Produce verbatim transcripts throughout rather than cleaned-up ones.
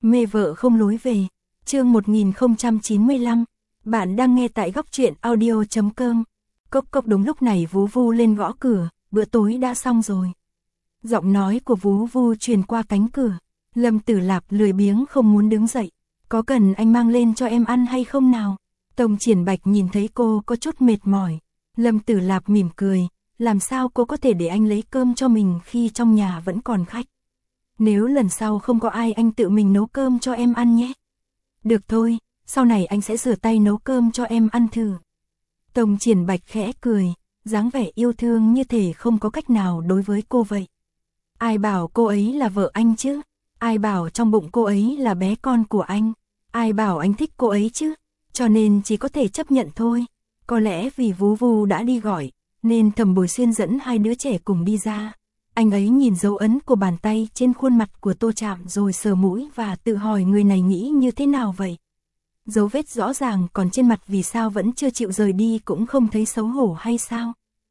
Mê vợ không lối về. Chương một nghìn không trăm chín mươi lăm. Bạn đang nghe tại góc truyện audio chấm com. Cốc cốc, đúng lúc này Vú Vu lên gõ cửa, bữa tối đã xong rồi. Giọng nói của Vú Vu truyền qua cánh cửa. Lâm Tử Lạp lười biếng không muốn đứng dậy. Có cần anh mang lên cho em ăn hay không nào? Tông Triển Bạch nhìn thấy cô có chút mệt mỏi. Lâm Tử Lạp mỉm cười, làm sao cô có thể để anh lấy cơm cho mình khi trong nhà vẫn còn khách? Nếu lần sau không có ai anh tự mình nấu cơm cho em ăn nhé. Được thôi, sau này anh sẽ rửa tay nấu cơm cho em ăn thử. Tông Triển Bạch khẽ cười, dáng vẻ yêu thương như thể không có cách nào đối với cô vậy. Ai bảo cô ấy là vợ anh chứ? Ai bảo trong bụng cô ấy là bé con của anh? Ai bảo anh thích cô ấy chứ? Cho nên chỉ có thể chấp nhận thôi. Có lẽ vì Vú Vu đã đi gọi, nên Thẩm Bồi Xuyên dẫn hai đứa trẻ cùng đi ra. Anh ấy nhìn dấu ấn của bàn tay trên khuôn mặt của Tô Trạm rồi sờ mũi và tự hỏi người này nghĩ như thế nào vậy. Dấu vết rõ ràng còn trên mặt, vì sao vẫn chưa chịu rời đi, cũng không thấy xấu hổ hay sao?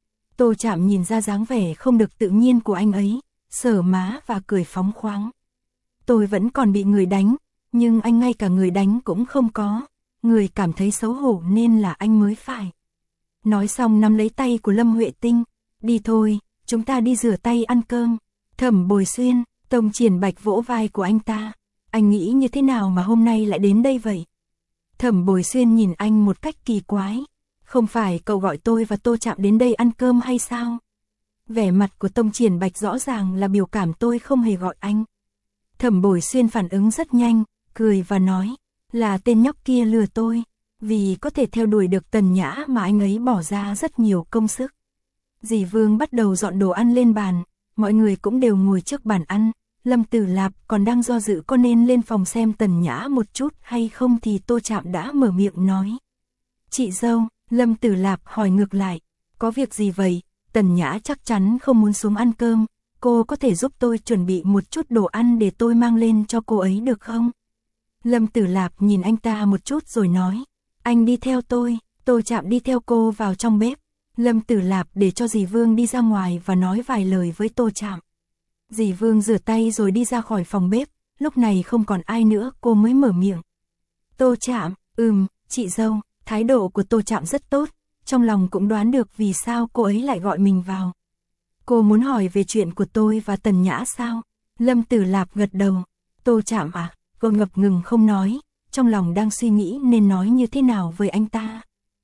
Tô Trạm nhìn ra dáng vẻ không được tự nhiên của anh ấy, sờ má và cười phóng khoáng. Tôi vẫn còn bị người đánh, nhưng anh ngay cả người đánh cũng không có. Người cảm thấy xấu hổ nên là anh mới phải. Nói xong nắm lấy tay của Lâm Huệ Tinh. Đi thôi, chúng ta đi rửa tay ăn cơm. Thẩm Bồi Xuyên, Tông Triển Bạch vỗ vai của anh ta. Anh nghĩ như thế nào mà hôm nay lại đến đây vậy? Thẩm Bồi Xuyên nhìn anh một cách kỳ quái. Không phải cậu gọi tôi và Tô Trạm đến đây ăn cơm hay sao? Vẻ mặt của Tông Triển Bạch rõ ràng là biểu cảm tôi không hề gọi anh. Thẩm Bồi Xuyên phản ứng rất nhanh, cười và nói. Là tên nhóc kia lừa tôi, vì có thể theo đuổi được Tần Nhã mà anh ấy bỏ ra rất nhiều công sức. Dì Vương bắt đầu dọn đồ ăn lên bàn, mọi người cũng đều ngồi trước bàn ăn. Lâm Tử Lạp còn đang do dự có nên lên phòng xem Tần Nhã một chút hay không thì Tô Trạm đã mở miệng nói. Chị dâu, Lâm Tử Lạp hỏi ngược lại, có việc gì vậy? Tần Nhã chắc chắn không muốn xuống ăn cơm, cô có thể giúp tôi chuẩn bị một chút đồ ăn để tôi mang lên cho cô ấy được không? Lâm Tử Lạp nhìn anh ta một chút rồi nói, anh đi theo tôi. Tô Trạm đi theo cô vào trong bếp. Lâm Tử Lạp để cho dì Vương đi ra ngoài và nói vài lời với Tô Trạm. Dì Vương rửa tay rồi đi ra khỏi phòng bếp, lúc này không còn ai nữa cô mới mở miệng. Tô Trạm, ừm, chị dâu. Thái độ của Tô Trạm rất tốt, trong lòng cũng đoán được vì sao cô ấy lại gọi mình vào. Cô muốn hỏi về chuyện của tôi và Tần Nhã sao? Lâm Tử Lạp gật đầu. Tô Trạm à? Cô ngập ngừng không nói, trong lòng đang suy nghĩ nên nói như thế nào với anh ta.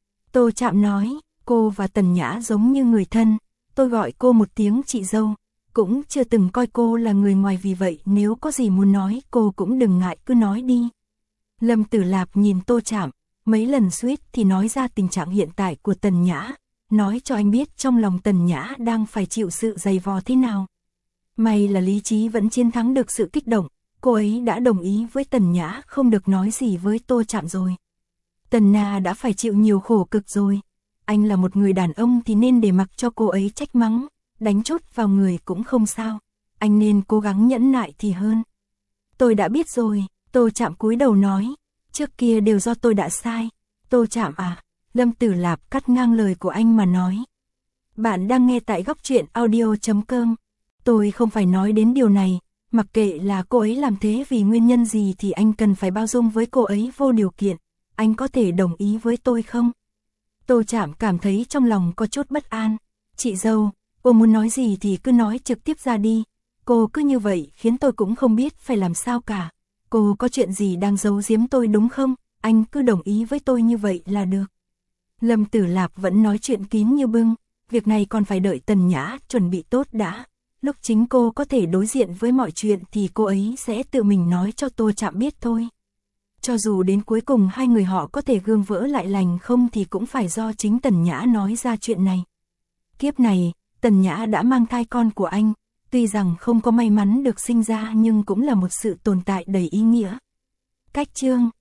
Tô Trạm nói, cô và Tần Nhã giống như người thân, tôi gọi cô một tiếng chị dâu, cũng chưa từng coi cô là người ngoài, vì vậy nếu có gì muốn nói cô cũng đừng ngại cứ nói đi. Lâm Tử Lạp nhìn Tô Trạm, mấy lần suýt thì nói ra tình trạng hiện tại của Tần Nhã, nói cho anh biết trong lòng Tần Nhã đang phải chịu sự dày vò thế nào. May là lý trí vẫn chiến thắng được sự kích động. Cô ấy đã đồng ý với Tần Nhã không được nói gì với Tô Trạm rồi. Tần Na đã phải chịu nhiều khổ cực rồi. Anh là một người đàn ông thì nên để mặc cho cô ấy trách mắng, đánh chốt vào người cũng không sao. Anh nên cố gắng nhẫn nại thì hơn. Tôi đã biết rồi, Tô Trạm cúi đầu nói. Trước kia đều do tôi đã sai. Tô Trạm à? Lâm Tử Lạp cắt ngang lời của anh mà nói. Bạn đang nghe tại góc truyện audio chấm com. Tôi không phải nói đến điều này. Mặc kệ là cô ấy làm thế vì nguyên nhân gì thì anh cần phải bao dung với cô ấy vô điều kiện. Anh có thể đồng ý với tôi không? Tô Trạm cảm thấy trong lòng có chút bất an. Chị dâu, cô muốn nói gì thì cứ nói trực tiếp ra đi. Cô cứ như vậy khiến tôi cũng không biết phải làm sao cả. Cô có chuyện gì đang giấu giếm tôi đúng không? Anh cứ đồng ý với tôi như vậy là được. Lâm Tử Lạp vẫn nói chuyện kín như bưng. Việc này còn phải đợi Tần Nhã chuẩn bị tốt đã. Lúc chính cô có thể đối diện với mọi chuyện thì cô ấy sẽ tự mình nói cho Tô Trạm biết thôi. Cho dù đến cuối cùng hai người họ có thể gương vỡ lại lành không thì cũng phải do chính Tần Nhã nói ra chuyện này. Kiếp này, Tần Nhã đã mang thai con của anh, tuy rằng không có may mắn được sinh ra nhưng cũng là một sự tồn tại đầy ý nghĩa. Cách chương